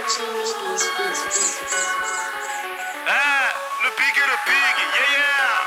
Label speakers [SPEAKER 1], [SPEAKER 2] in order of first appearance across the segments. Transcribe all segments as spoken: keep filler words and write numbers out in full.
[SPEAKER 1] Ah, le pig et le pig, yeah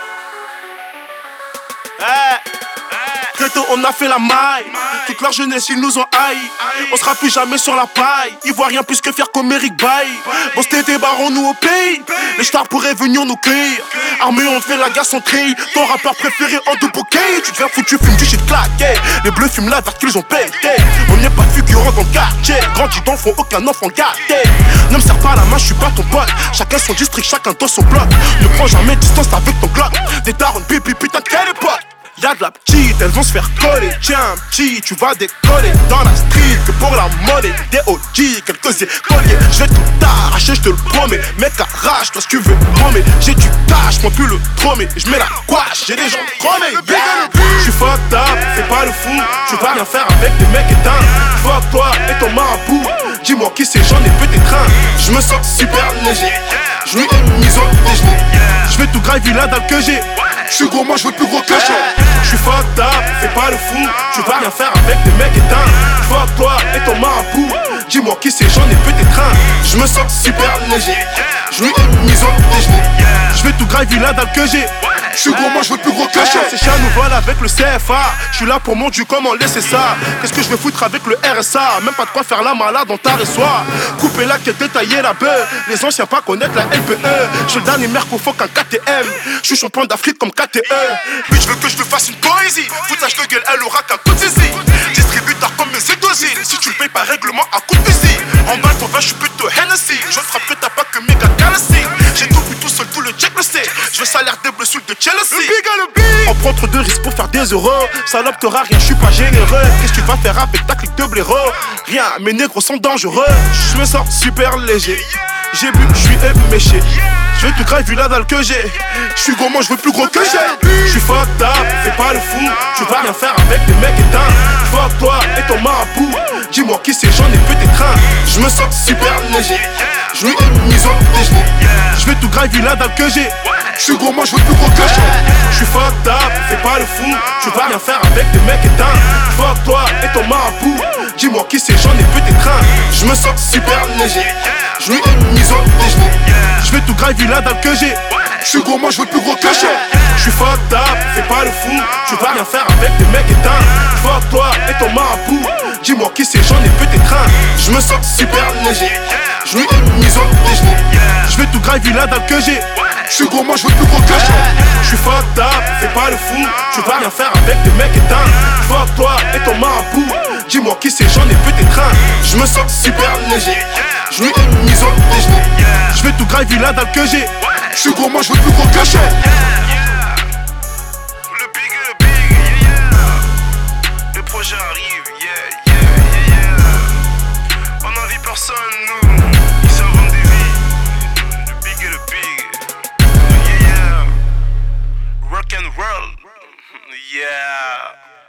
[SPEAKER 1] yeah.
[SPEAKER 2] Hey. Très tôt on a fait la maille. Toute leur jeunesse ils nous ont haï. On sera plus jamais sur la paille. Ils voient rien plus que faire comme Eric Baye. Bon c'était barons nous au pays. Les stars pourraient venir nous cueillir. Armés on fait la garçon trille. Ton rappeur préféré en deux bouquets. Tu deviens foutu, fumes du shit claqué. Les bleus fument la verte qu'ils ont pété. On n'est pas figurant dans le quartier. Grandi d'enfant, aucun enfant gâté. Ne me serre pas la main, je suis pas ton pote. Chacun son district, chacun dans son bloc. Ne prends jamais distance avec ton glock. Des darons pipi, putain de quelle époque. Y'a de la petite, elles vont se faire coller. Tiens petit, tu vas décoller dans la street que pour la monnaie. Des O G, quelques écoliers. Je vais tout t'arracher, je te le promets. Mec arrache-toi ce que tu veux promets. J'ai du cash, moi plus le tromé. Je mets la couache, j'ai des gens chromés. Yeah. J'suis fucked up, fais pas le fou. Tu vas rien faire avec des mecs éteints. Fuck toi et ton marabout. Dis-moi qui c'est, j'en ai peut-être un. J'me sens super léger. J'm'ai mise au déjeuner. J'vais tout graver la dalle que j'ai. J'suis gros, moi j'veux plus gros que j'ai. J'suis fucked up, fais pas le fou. Tu vas rien faire avec des mecs éteints. Fuck toi et ton marabout. Dis-moi qui c'est, j'en ai peut-être un. J'me sens super léger. J'm'ai mise au déjeuner. J'vais tout graver la dalle que j'ai. J'suis gros, moi j'veux plus gros que j'ai. C'est chien nous vole avec le C F A. J'suis là pour mon dieu, comment laisser ça. Qu'est-ce que je vais foutre avec le R S A. Même pas de quoi faire la malade dans ta soir. Couper la quête, détailler la beuh. Les anciens pas connaître la L P E. J'suis le dernier merc au fond qu'un K T M. J'suis champion d'Afrique comme K T E. Puis j'veux que j'te fasse une poésie. Foutage de gueule, elle aura qu'un coup de zizi. Distributeur comme mes édosines. Si tu le payes par règlement à coup de fusil. En balle ton vin, j'suis plutôt Hennessy. Je frappe que t'as pas que méga Galaxy. J'ai tout vu tout seul, tout le check le sait. J'veux salaire des bleus sous de Chelsea. On prend trop de risques pour faire des euros. Salope t'auras rien, j'suis pas généreux. Qu'est-ce que tu vas faire avec ta clique de blaireau? Rien, mes négros sont dangereux. J'me sens super léger. J'ai bu, j'suis éméché. J'vais tout graver vu la dalle que j'ai. J'suis gros, moi j'veux plus gros que j'ai. J'suis fucked up, fais pas le fou. Tu vas rien faire avec des mecs éteints. Fuck toi et ton marabout. Dis-moi qui c'est, j'en ai peut-être un. J'me sens super léger. J'm'ai mise au déjeuner. J'vais tout graver vu la dalle que j'ai. J'suis gros, moi j'veux plus gros que j'ai. J'suis fucked up, fais pas le fou. Tu vas rien faire avec des mecs éteints. Fuck toi et ton marabout. Dis-moi qui c'est, j'en ai peut-être un. J'me sens super léger. J'm'ai mise au déjeuner. J'vais tout graver la dalle que j'ai. J'suis gros, moi j'veux plus gros que j'ai. J'suis fucked up, fais pas le fou. Tu vas rien faire avec des mecs éteints. Fuck toi et ton marabout. Dis-moi qui c'est, j'en ai peut-être un. J'me sens super léger. J'm'ai mise au déjeuner. J'vais tout graver la dalle que j'ai. J'suis gros, moi j'veux plus gros que j'ai. J'suis fucked up, fais pas le fou. Tu vas rien faire avec des mecs éteints. Fuck toi et ton marabout. Dis-moi qui c'est, j'en ai peut-être un. J'me sens super léger. J'm'ai mise au déjeuner. J'vais tout graver la dalle que j'ai. J'suis gros, moi j'veux plus gros que j'ai.